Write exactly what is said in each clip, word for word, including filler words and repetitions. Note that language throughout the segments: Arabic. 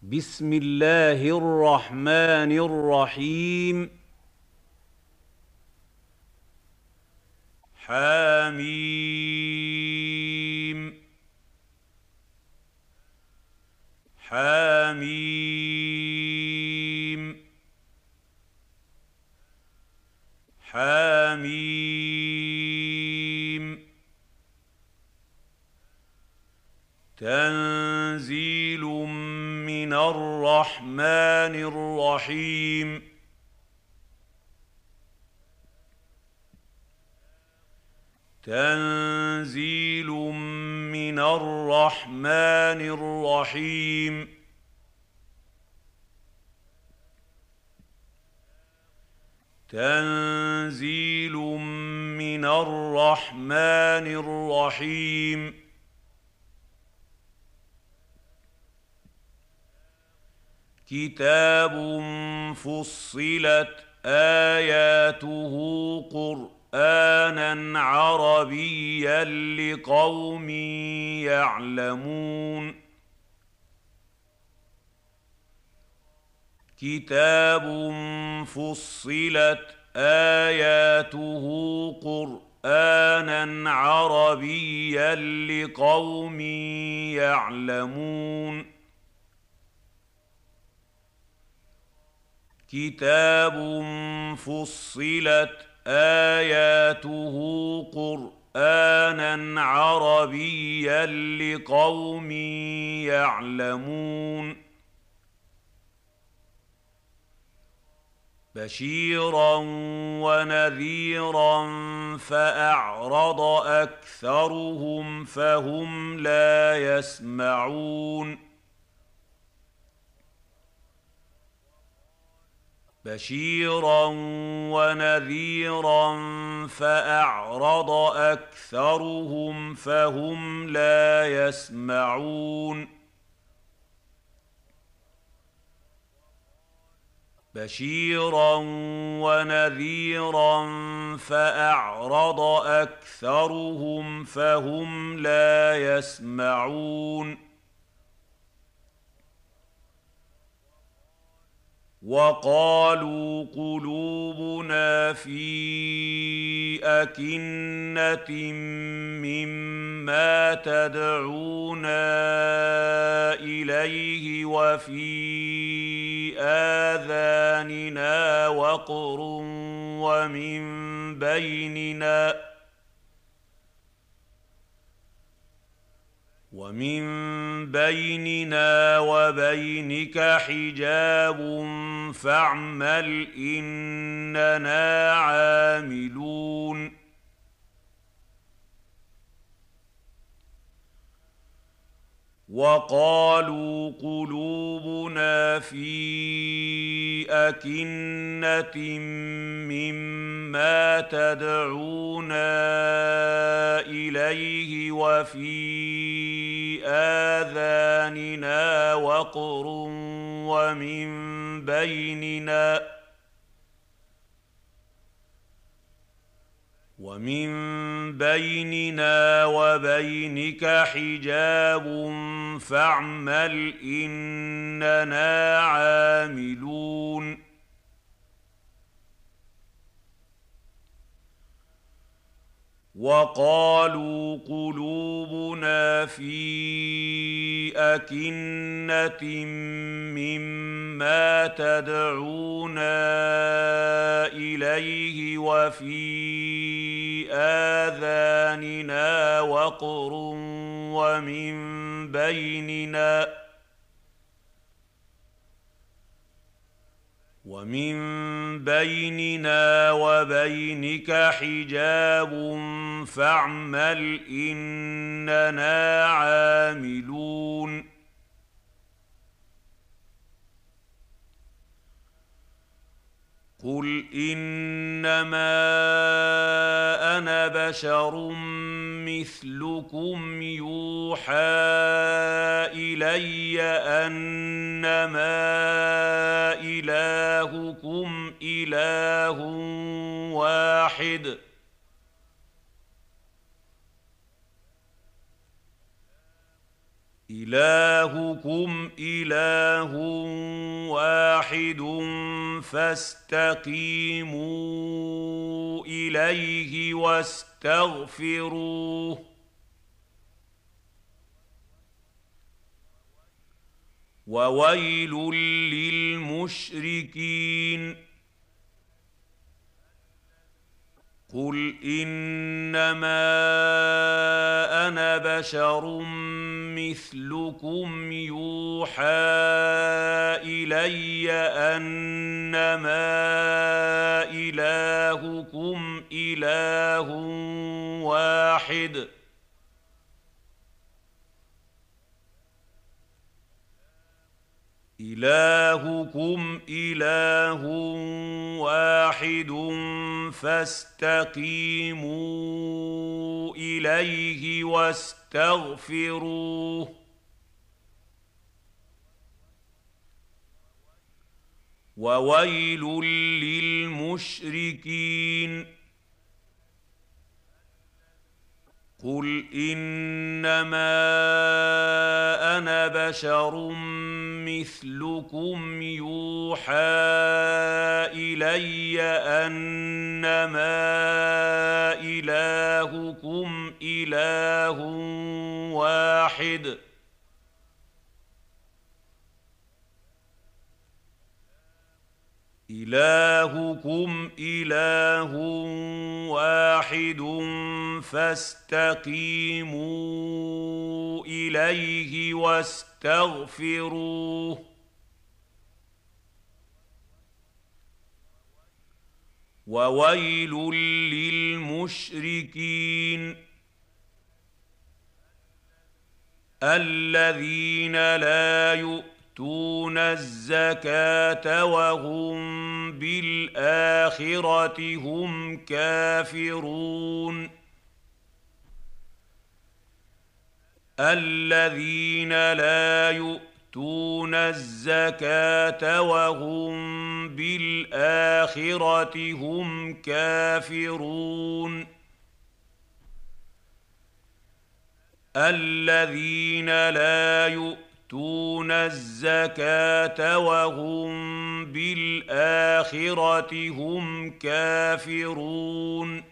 بسم الله الرحمن الرحيم. حميم حميم حميم تنزيل من الرحمن الرحيم. تنزيل من الرحمن الرحيم. تنزيل من الرحمن الرحيم. كتاب فصلت آياته قرآنا عربيا لقوم يعلمون. كتاب فصلت آياته قرآنا عربيا لقوم يعلمون. كتاب فصلت آياته قرآنا عربيا لقوم يعلمون. بشيرا ونذيرا فأعرض أكثرهم فهم لا يسمعون. بشيرا ونذيرا فأعرض أكثرهم فهم لا يسمعون. بشيرا ونذيرا فأعرض أكثرهم فهم لا يسمعون. وقالوا قلوبنا في أكنة مما تدعونا إليه وفي آذاننا وقر ومن بيننا ومن بيننا وبينك حجاب فاعمل إننا عاملون. وقالوا قلوبنا في أكنة مما تدعونا إليه وفي آذاننا وقر ومن بيننا ومن بيننا وبينك حجاب فاعمل إننا عاملون. وقالوا قلوبنا في أكنة مما تدعونا إليه وفي آذاننا وقر ومن بيننا ومن بيننا وبينك حجاب فاعمل إننا عاملون. قل إنما أنا بشر مثلكم يوحى إلي أنما إلهكم إله واحد إلهكم إله واحد فاستقيموا إليه واستغفروه وويل للمشركين قل إنما أنا بشر مثلكم يوحى إلي أنما إلهكم إله واحد إلهكم إله واحد فاستقيموا إليه واستغفروه وويل للمشركين قل إنما أنا بشر مثلكم يوحى إلي أنما إلهكم إله واحد إلهكم إله واحد فاستقيموا إليه واستغفروه وويل للمشركين الذين لا يؤتون الزكاة وهم بالآخرة هم كافرون الذين لا يؤتون الزكاة وهم بالآخرة هم كافرون الذين لا يؤتون الزكاة وهم بالآخرة هم كافرون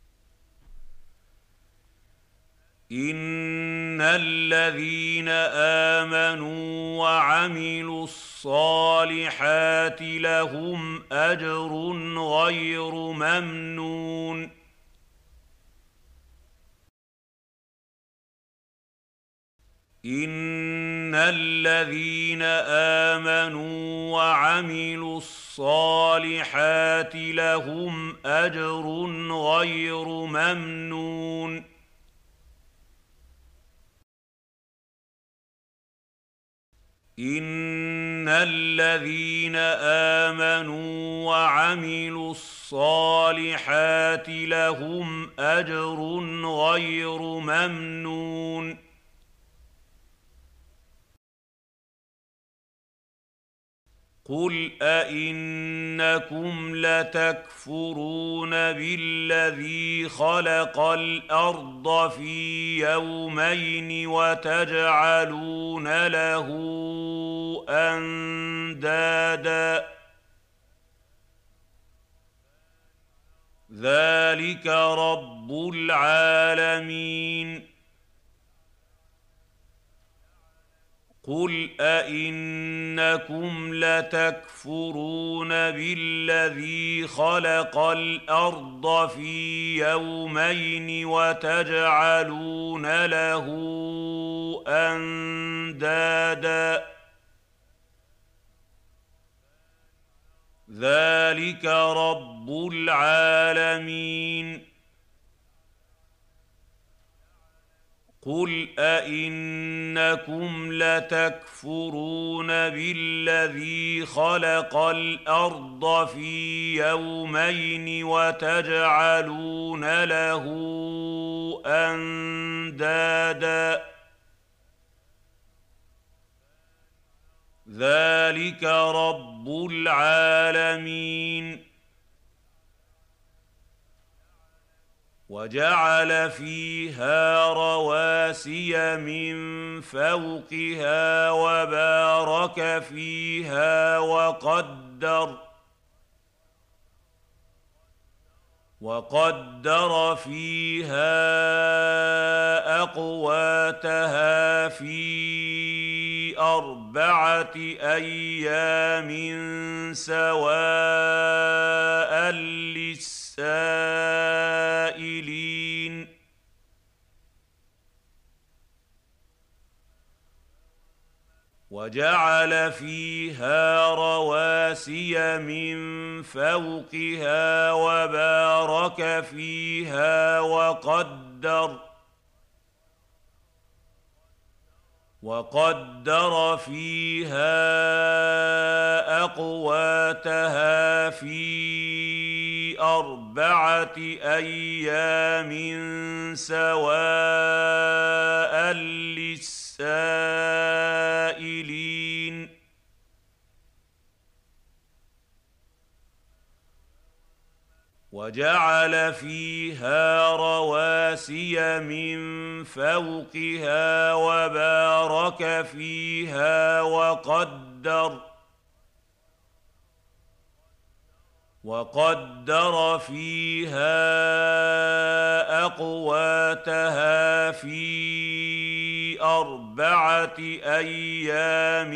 إن الذين آمنوا وعملوا الصالحات لهم أجر غير ممنون إن الذين آمنوا وعملوا الصالحات لهم أجر غير ممنون إن الذين آمنوا وعملوا الصالحات لهم أجر غير ممنون قل أئنكم لتكفرون بالذي خلق الأرض في يومين وتجعلون له أندادا ذلك رب العالمين قل أئنكم لتكفرون بالذي خلق الأرض في يومين وتجعلون له أندادا ذلك رب العالمين قل أئنكم لتكفرون بالذي خلق الأرض في يومين وتجعلون له أندادا ذلك رب العالمين وجعل فيها رواسي من فوقها وبارك فيها وقدر وقدر فيها أقواتها في أربعة أيام سواء للسائلين وجعل فيها رواسي من فوقها وبارك فيها وقدر وقدر فيها أقواتها في أربعة أيام سواء للسائلين وجعل فيها رواسي من فوقها وبارك فيها وقدر وقدر فيها أقواتها في أربعة أيام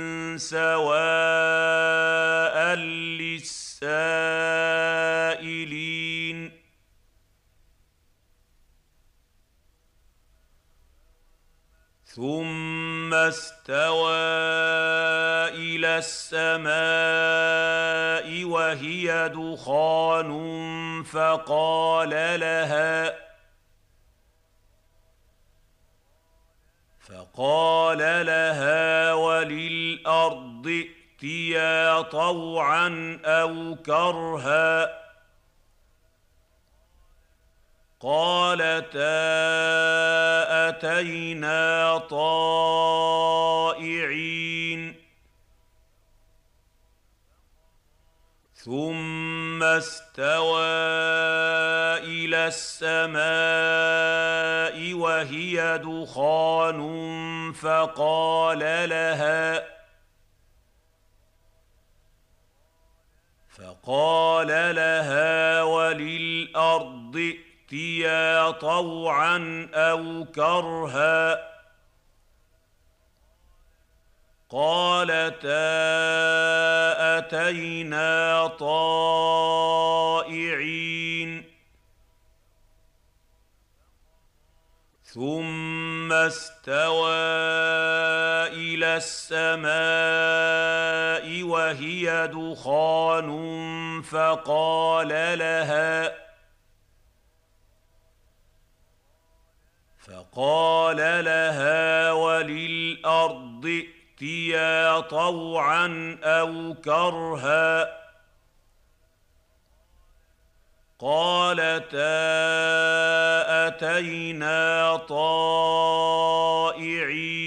سواء للسائلين ثم استوى إلى السماء وهي دخان فقال لها فقال لها وللأرض ائتيا طوعا أو كرها قالتا أتينا طائعين ثم استوى إلى السماء وهي دخان فقال لها فقال لها وللأرض ائتيا طوعا أو كرها قالتا أتينا طائعين ثم استوى إلى السماء وهي دخان فقال لها فقال لها وللأرض ائتيا طوعا أو كرها قالتا أتينا طائعين